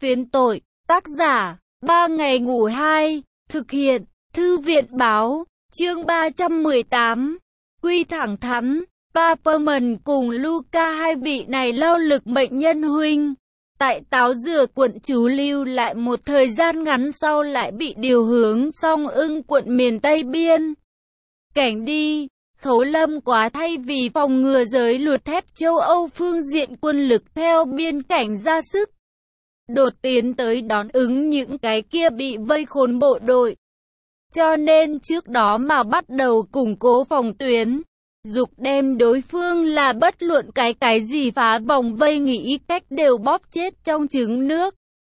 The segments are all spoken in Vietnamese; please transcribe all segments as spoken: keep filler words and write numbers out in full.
Phiến tội, tác giả, ba ngày ngủ hai, thực hiện, thư viện báo, chương ba trăm mười tám, quy thẳng thắn, Paperman cùng Luca hai vị này lao lực mệnh nhân huynh. Tại Táo Dừa quận trú lưu lại một thời gian ngắn sau lại bị điều hướng Song Ưng quận miền Tây Biên. Cảnh đi, Khấu Lâm quá thay vì phòng ngừa giới luật thép châu Âu phương diện quân lực theo biên cảnh ra sức đột tiến tới đón ứng những cái kia bị vây khốn bộ đội. Cho nên trước đó mà bắt đầu củng cố phòng tuyến, dục đem đối phương là bất luận cái cái gì phá vòng vây nghĩ cách đều bóp chết trong trứng nước.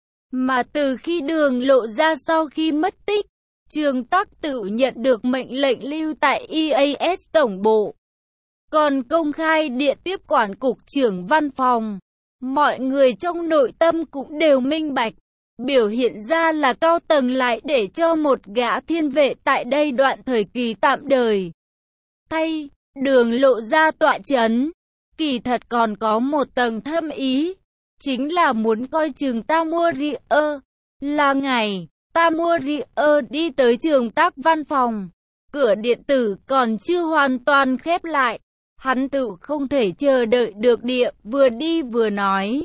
Mà từ khi Đường Lộ ra sau khi mất tích, Trương Tắc tự nhận được mệnh lệnh lưu tại e a ét tổng bộ, còn công khai địa tiếp quản cục trưởng văn phòng. Mọi người trong nội tâm cũng đều minh bạch, biểu hiện ra là cao tầng lại để cho một gã thiên vệ tại đây đoạn thời kỳ tạm đời thay Đường Lộ ra tọa chấn. Kỳ thật còn có một tầng thâm ý, chính là muốn coi chừng Tamorio. Là ngày Tamorio đi tới Trương Tắc văn phòng, cửa điện tử còn chưa hoàn toàn khép lại. Hắn tự không thể chờ đợi được địa, vừa đi vừa nói.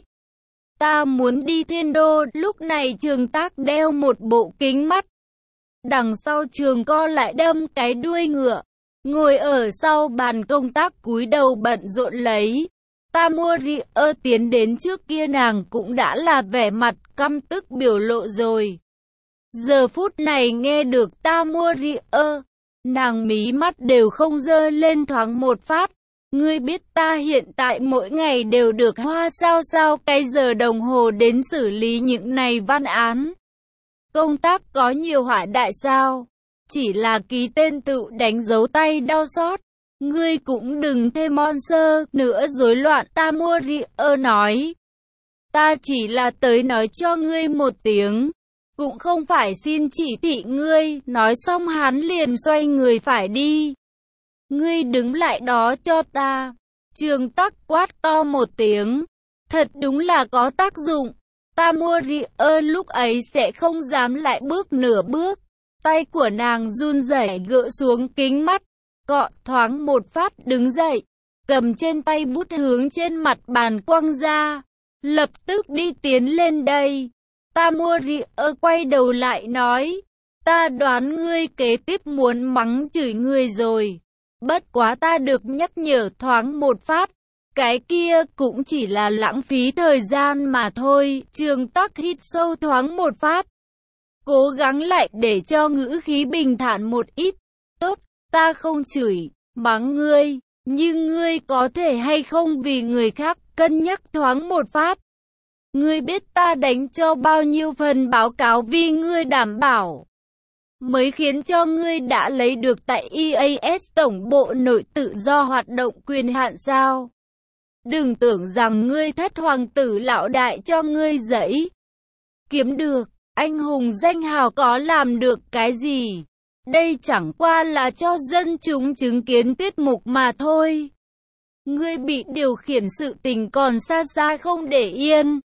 Ta muốn đi Thiên Đô. Lúc này Trương Tắc đeo một bộ kính mắt. Đằng sau Trường Co lại đâm cái đuôi ngựa, ngồi ở sau bàn công tác cúi đầu bận rộn lấy. Tamorio tiến đến trước kia nàng cũng đã là vẻ mặt căm tức biểu lộ rồi. Giờ phút này nghe được Tamorio, nàng mí mắt đều không dơ lên thoáng một phát. Ngươi biết ta hiện tại mỗi ngày đều được hoa sao sao cái giờ đồng hồ đến xử lý những này văn án. Công tác có nhiều họa đại sao? Chỉ là ký tên tự đánh dấu tay đau xót. Ngươi cũng đừng thêm monster nữa rối loạn. Tamorio nói. Ta chỉ là tới nói cho ngươi một tiếng, cũng không phải xin chỉ thị ngươi. Nói xong hắn liền xoay người phải đi. Ngươi đứng lại đó cho ta. Trương Tắc quát to một tiếng. Thật đúng là có tác dụng. Tamorio lúc ấy sẽ không dám lại bước nửa bước. Tay của nàng run rẩy gỡ xuống kính mắt, cọ thoáng một phát đứng dậy, cầm trên tay bút hướng trên mặt bàn quăng ra. Lập tức đi tiến lên đây. Tamorio quay đầu lại nói. Ta đoán ngươi kế tiếp muốn mắng chửi ngươi rồi. Bất quá ta được nhắc nhở thoáng một phát, cái kia cũng chỉ là lãng phí thời gian mà thôi. Trương Tắc hít sâu thoáng một phát, cố gắng lại để cho ngữ khí bình thản một ít. Tốt, ta không chửi, mắng ngươi, nhưng ngươi có thể hay không vì người khác cân nhắc thoáng một phát. Ngươi biết ta đánh cho bao nhiêu phần báo cáo vì ngươi đảm bảo mới khiến cho ngươi đã lấy được tại e a ét tổng bộ nội tự do hoạt động quyền hạn sao? Đừng tưởng rằng ngươi thất hoàng tử lão đại cho ngươi dẫy kiếm được, anh hùng danh hào có làm được cái gì? Đây chẳng qua là cho dân chúng chứng kiến tiết mục mà thôi. Ngươi bị điều khiển sự tình còn xa xa không để yên.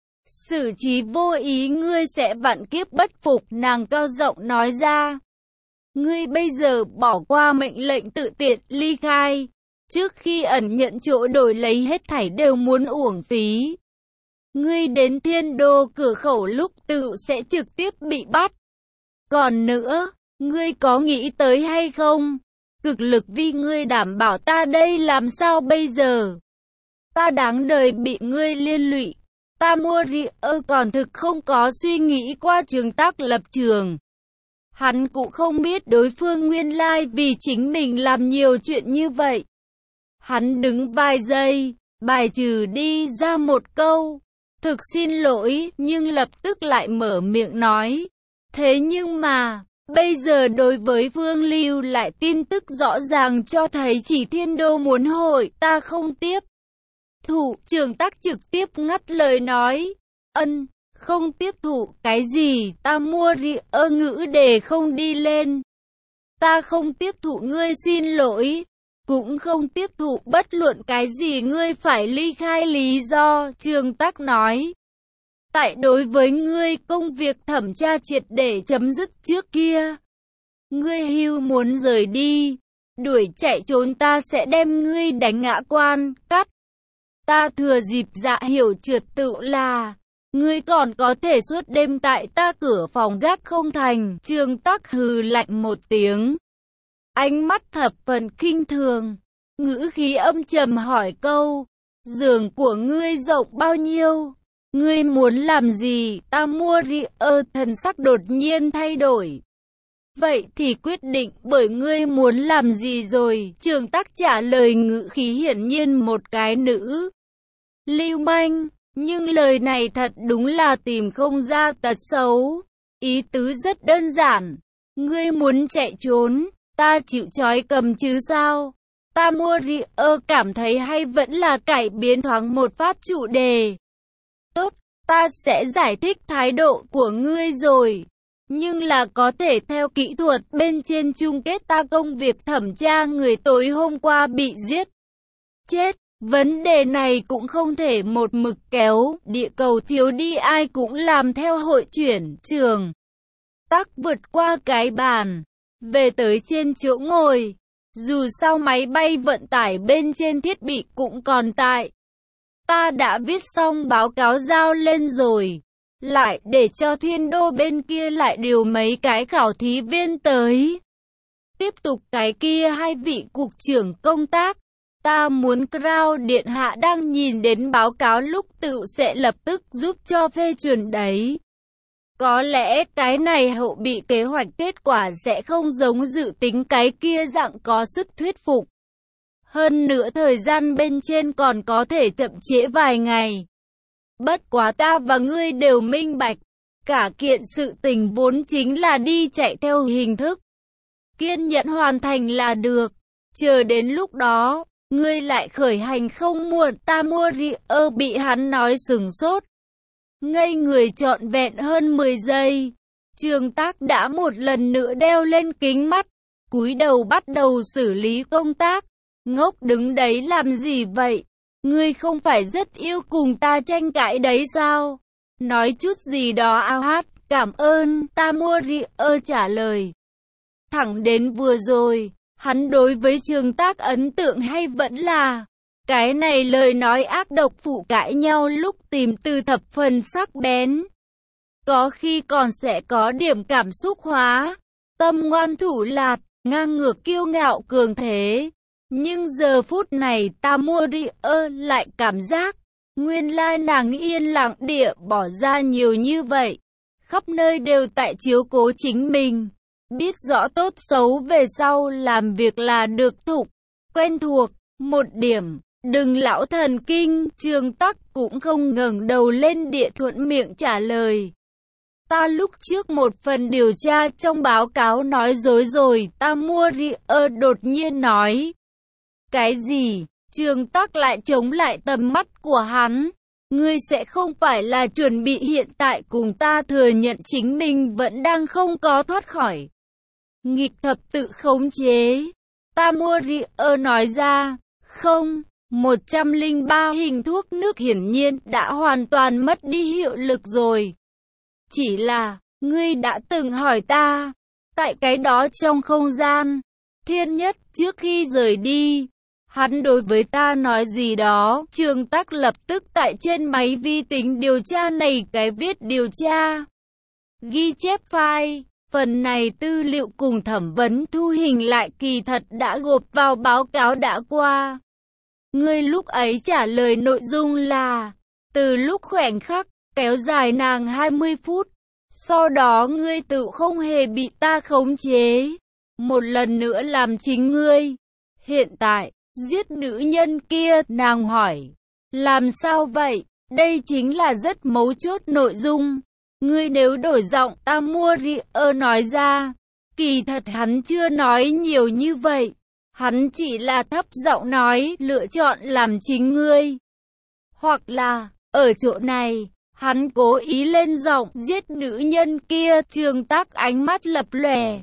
Xử trí vô ý ngươi sẽ vạn kiếp bất phục. Nàng cao giọng nói ra. Ngươi bây giờ bỏ qua mệnh lệnh tự tiện ly khai, trước khi ẩn nhận chỗ đổi lấy hết thảy đều muốn uổng phí. Ngươi đến Thiên Đô cửa khẩu lúc tự sẽ trực tiếp bị bắt. Còn nữa, ngươi có nghĩ tới hay không? Cực lực vì ngươi đảm bảo ta đây làm sao bây giờ? Ta đáng đời bị ngươi liên lụy. Tamorio còn thực không có suy nghĩ qua Trương Tắc lập trường. Hắn cũng không biết đối phương nguyên lai vì chính mình làm nhiều chuyện như vậy. Hắn đứng vài giây, bài trừ đi ra một câu. Thực xin lỗi, nhưng lập tức lại mở miệng nói. Thế nhưng mà, bây giờ đối với Phương lưu lại tin tức rõ ràng cho thấy chỉ Thiên Đô muốn hội, ta không tiếp. Thủ, Trương Tắc trực tiếp ngắt lời nói. Ân, không tiếp thụ cái gì? Tamorio ngữ đề không đi lên. Ta không tiếp thụ ngươi xin lỗi, cũng không tiếp thụ bất luận cái gì ngươi phải ly khai lý do. Trương Tắc nói. Tại đối với ngươi, công việc thẩm tra triệt để chấm dứt trước kia. Ngươi hưu muốn rời đi, đuổi chạy trốn, ta sẽ đem ngươi đánh ngã quan, cắt. Ta thừa dịp Dạ Hiểu trượt tự là, ngươi còn có thể suốt đêm tại ta cửa phòng gác không thành. Trương Tắc hừ lạnh một tiếng, ánh mắt thập phần khinh thường, ngữ khí âm trầm hỏi câu, giường của ngươi rộng bao nhiêu? Ngươi muốn làm gì? Ta mua ri ơ, thần sắc đột nhiên thay đổi. Vậy thì quyết định bởi ngươi muốn làm gì rồi. Trương Tắc trả lời ngữ khí hiển nhiên một cái nữ lưu manh, nhưng lời này thật đúng là tìm không ra tật xấu. Ý tứ rất đơn giản, ngươi muốn chạy trốn, ta chịu trói cầm chứ sao? Ta mua ri ơ cảm thấy hay vẫn là cải biến thoáng một phát chủ đề. Tốt, ta sẽ giải thích thái độ của ngươi rồi. Nhưng là có thể theo kỹ thuật bên trên chung kết ta công việc thẩm tra người tối hôm qua bị giết chết. Vấn đề này cũng không thể một mực kéo, địa cầu thiếu đi ai cũng làm theo hội chuyển. Trường Tắc vượt qua cái bàn, về tới trên chỗ ngồi. Dù sao máy bay vận tải bên trên thiết bị cũng còn tại. Ta đã viết xong báo cáo giao lên rồi. Lại để cho Thiên Đô bên kia lại điều mấy cái khảo thí viên tới. Tiếp tục cái kia hai vị cục trưởng công tác. Ta muốn Crown Điện Hạ đang nhìn đến báo cáo lúc tự sẽ lập tức giúp cho phê chuẩn đấy. Có lẽ cái này hậu bị kế hoạch kết quả sẽ không giống dự tính cái kia dạng có sức thuyết phục. Hơn nữa thời gian bên trên còn có thể chậm trễ vài ngày. Bất quá ta và ngươi đều minh bạch, cả kiện sự tình vốn chính là đi chạy theo hình thức. Kiên nhẫn hoàn thành là được, chờ đến lúc đó, ngươi lại khởi hành không muộn. Ta mua ri ơ bị hắn nói sừng sốt. Ngây người trọn vẹn hơn mười giây, Trương Tắc đã một lần nữa đeo lên kính mắt, cúi đầu bắt đầu xử lý công tác. Ngốc đứng đấy làm gì vậy? Ngươi không phải rất yêu cùng ta tranh cãi đấy sao? Nói chút gì đó ao hát, cảm ơn. Ta mua ri ơ trả lời. Thẳng đến vừa rồi, hắn đối với Trương Tắc ấn tượng hay vẫn là cái này lời nói ác độc phụ cãi nhau lúc tìm từ thập phần sắc bén. Có khi còn sẽ có điểm cảm xúc hóa, tâm ngoan thủ lạt, ngang ngược kiêu ngạo cường thế. Nhưng giờ phút này ta mua ri ơ lại cảm giác, nguyên lai nàng yên lặng địa bỏ ra nhiều như vậy. Khắp nơi đều tại chiếu cố chính mình, biết rõ tốt xấu về sau làm việc là được thục, quen thuộc. Một điểm, đừng lão thần kinh. Trương Tắc cũng không ngẩng đầu lên địa thuận miệng trả lời. Ta lúc trước một phần điều tra trong báo cáo nói dối rồi. Ta mua ri ơ đột nhiên nói. Cái gì? Trương Tắc lại chống lại tầm mắt của hắn. Ngươi sẽ không phải là chuẩn bị hiện tại cùng ta thừa nhận chính mình vẫn đang không có thoát khỏi nghịch thập tự khống chế. Ta mua ri ơ nói ra. Không, một trăm lẻ ba hình thuốc nước hiển nhiên đã hoàn toàn mất đi hiệu lực rồi. Chỉ là, ngươi đã từng hỏi ta, tại cái đó trong không gian, thiên nhất trước khi rời đi, hắn đối với ta nói gì đó. Trương Tắc lập tức tại trên máy vi tính điều tra này cái viết điều tra. Ghi chép file, phần này tư liệu cùng thẩm vấn thu hình lại kỳ thật đã gộp vào báo cáo đã qua. Ngươi lúc ấy trả lời nội dung là, từ lúc khoảnh khắc, kéo dài nàng hai mươi phút. Sau đó ngươi tự không hề bị ta khống chế. Một lần nữa làm chính ngươi. Hiện tại, giết nữ nhân kia, nàng hỏi. Làm sao vậy? Đây chính là rất mấu chốt nội dung. Ngươi nếu đổi giọng, ta mua ri ơ nói ra. Kỳ thật hắn chưa nói nhiều như vậy. Hắn chỉ là thấp giọng nói, lựa chọn làm chính ngươi. Hoặc là, ở chỗ này, hắn cố ý lên giọng, giết nữ nhân kia. Trương Tắc ánh mắt lập lòe.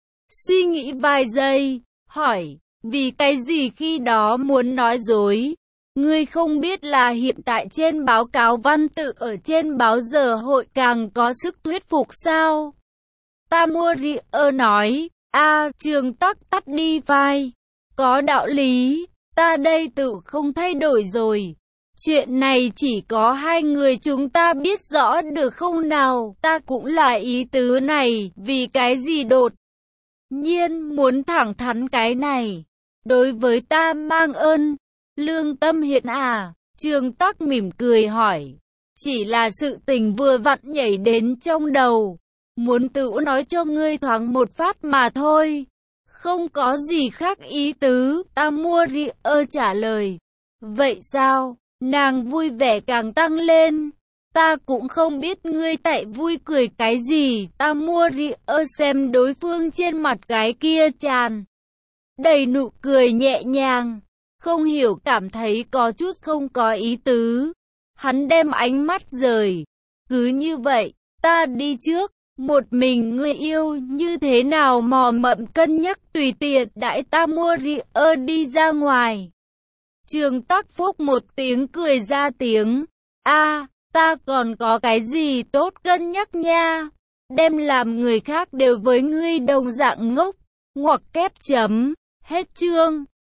Suy nghĩ vài giây, hỏi, vì cái gì khi đó muốn nói dối? Ngươi không biết là hiện tại trên báo cáo văn tự ở trên báo giờ hội càng có sức thuyết phục sao? Tamurier nói, a Trường Tắc tắt đi vai. Có đạo lý, ta đây tự không thay đổi rồi. Chuyện này chỉ có hai người chúng ta biết rõ được không nào? Ta cũng là ý tứ này, vì cái gì đột nhiên muốn thẳng thắn cái này? Đối với ta mang ơn, lương tâm hiện à? Trường Tắc mỉm cười hỏi. Chỉ là sự tình vừa vặn nhảy đến trong đầu. Muốn tự nói cho ngươi thoáng một phát mà thôi. Không có gì khác ý tứ, Tamurier trả lời. Vậy sao? Nàng vui vẻ càng tăng lên. Ta cũng không biết ngươi tại vui cười cái gì. Tamurier xem đối phương trên mặt cái kia tràn đầy nụ cười nhẹ nhàng. Không hiểu cảm thấy có chút không có ý tứ. Hắn đem ánh mắt rời. Cứ như vậy, ta đi trước. Một mình ngươi yêu như thế nào mò mẫm cân nhắc tùy tiện đãi Tamurier đi ra ngoài. Trường Tắc phúc một tiếng cười ra tiếng. A, ta còn có cái gì tốt cân nhắc nha. Đem làm người khác đều với ngươi đồng dạng ngốc. Ngoặc kép chấm. Hết chương.